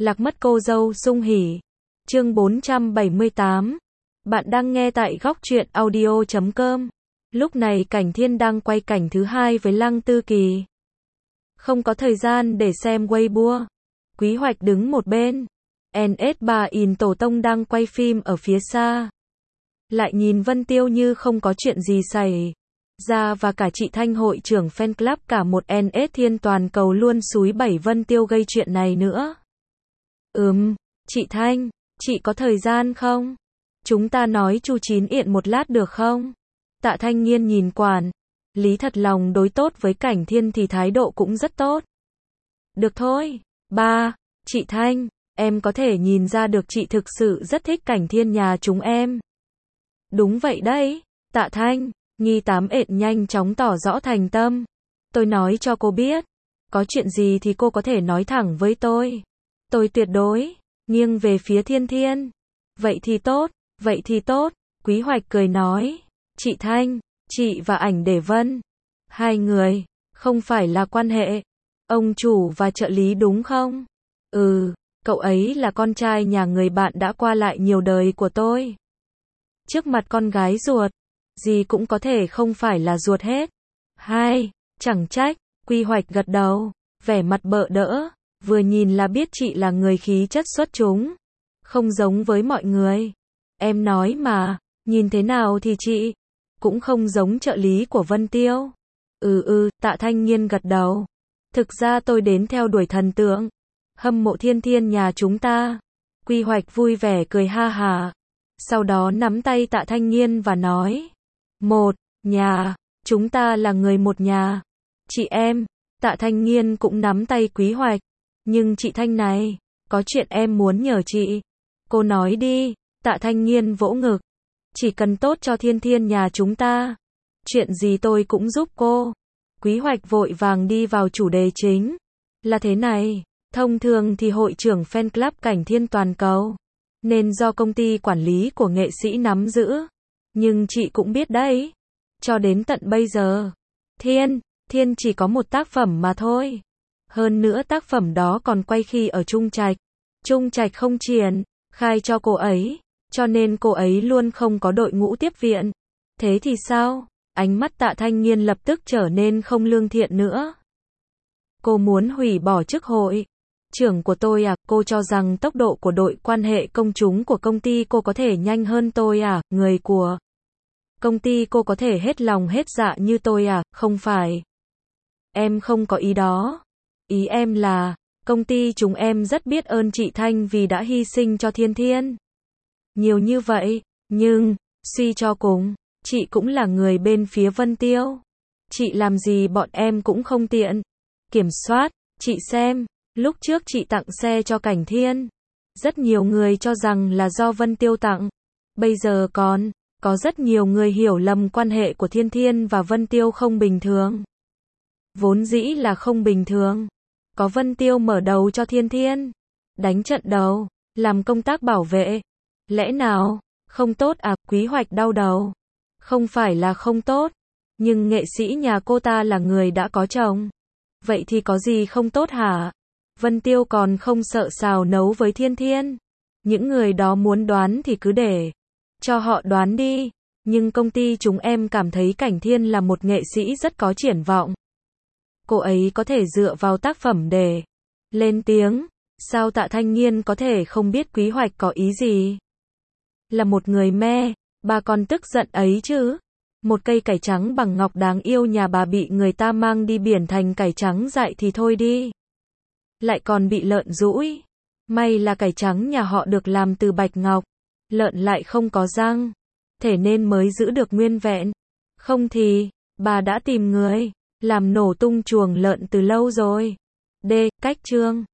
Lạc mất cô dâu sung hỉ. Chương 478. Bạn đang nghe tại góc truyện audio.com. Lúc này Cảnh Thiên đang quay cảnh thứ hai với Lăng Tư Kỳ. Không có thời gian để xem Weibo. Quý Hoạch đứng một bên. NS3 in Tổ Tông đang quay phim ở phía xa. Lại nhìn Vân Tiêu như không có chuyện gì xảy ra, và cả chị Thanh hội trưởng fan club cả một NS Thiên toàn cầu luôn xúi bẩy Vân Tiêu gây chuyện này nữa. Chị Thanh, chị có thời gian không? Chúng ta nói chu chín yện một lát được không? Tạ Thanh Nghiên nhìn quản lý thật lòng đối tốt với Cảnh Thiên thì thái độ cũng rất tốt. Được thôi, ba, chị Thanh, em có thể nhìn ra được chị thực sự rất thích Cảnh Thiên nhà chúng em. Đúng vậy đấy, Tạ Thanh, Nghi Tám ện nhanh chóng tỏ rõ thành tâm. Tôi nói cho cô biết, có chuyện gì thì cô có thể nói thẳng với tôi. Tôi tuyệt đối nghiêng về phía Thiên Thiên. Vậy thì tốt, Quý Hoạch cười nói. Chị Thanh, chị và Ảnh Để Vân, hai người, không phải là quan hệ ông chủ và trợ lý đúng không? Cậu ấy là con trai nhà người bạn đã qua lại nhiều đời của tôi. Trước mặt con gái ruột, gì cũng có thể không phải là ruột hết. Chẳng trách, Quý Hoạch gật đầu, vẻ mặt bợ đỡ, vừa nhìn là biết chị là người khí chất xuất chúng, không giống với mọi người. Em nói mà, nhìn thế nào thì chị cũng không giống trợ lý của Vân Tiêu. Tạ Thanh Nghiên gật đầu. Thực ra tôi đến theo đuổi thần tượng, hâm mộ Thiên Thiên nhà chúng ta. Quý Hoạch vui vẻ cười ha hả. Sau đó nắm tay Tạ Thanh Nghiên và nói, một nhà, chúng ta là người một nhà. Chị em. Tạ Thanh Nghiên cũng nắm tay Quý Hoạch. Nhưng chị Thanh này, có chuyện em muốn nhờ chị. Cô nói đi. Tạ Thanh Nghiên vỗ ngực. Chỉ cần tốt cho Thiên Thiên nhà chúng ta, chuyện gì tôi cũng giúp cô. Quý Hoạch vội vàng đi vào chủ đề chính. Là thế này, thông thường thì hội trưởng fan club Cảnh Thiên toàn cầu nên do công ty quản lý của nghệ sĩ nắm giữ. Nhưng chị cũng biết đấy, cho đến tận bây giờ, Thiên chỉ có một tác phẩm mà thôi. Hơn nữa tác phẩm đó còn quay khi ở Trung Trạch. Trung Trạch không triển khai cho cô ấy, cho nên cô ấy luôn không có đội ngũ tiếp viện. Thế thì sao? Ánh mắt Tạ Thanh Nghiên lập tức trở nên không lương thiện nữa. Cô muốn hủy bỏ chức hội trưởng của tôi à? Cô cho rằng tốc độ của đội quan hệ công chúng của công ty cô có thể nhanh hơn tôi à? Người của công ty cô có thể hết lòng hết dạ như tôi à? Không phải. Em không có ý đó. Ý em là, công ty chúng em rất biết ơn chị Thanh vì đã hy sinh cho Thiên Thiên nhiều như vậy, nhưng, suy cho cùng, chị cũng là người bên phía Vân Tiêu. Chị làm gì bọn em cũng không tiện kiểm soát. Chị xem, lúc trước chị tặng xe cho Cảnh Thiên, rất nhiều người cho rằng là do Vân Tiêu tặng. Bây giờ còn có rất nhiều người hiểu lầm quan hệ của Thiên Thiên và Vân Tiêu không bình thường. Vốn dĩ là không bình thường. Có Vân Tiêu mở đầu cho Thiên Thiên, đánh trận đầu, làm công tác bảo vệ. Lẽ nào không tốt à? Quý Hoạch đau đầu. Không phải là không tốt, nhưng nghệ sĩ nhà cô ta là người đã có chồng. Vậy thì có gì không tốt hả? Vân Tiêu còn không sợ xào nấu với Thiên Thiên. Những người đó muốn đoán thì cứ để cho họ đoán đi. Nhưng công ty chúng em cảm thấy Cảnh Thiên là một nghệ sĩ rất có triển vọng. Cô ấy có thể dựa vào tác phẩm để lên tiếng. Sao Tạ Thanh Nghiên có thể không biết Quý Hoạch có ý gì? Là một người mẹ, bà còn tức giận ấy chứ. Một cây cải trắng bằng ngọc đáng yêu nhà bà bị người ta mang đi biển thành cải trắng dại thì thôi đi. Lại còn bị lợn dũi. May là cải trắng nhà họ được làm từ bạch ngọc. Lợn lại không có răng, thế nên mới giữ được nguyên vẹn. Không thì, bà đã tìm người làm nổ tung chuồng lợn từ lâu rồi. Cách chương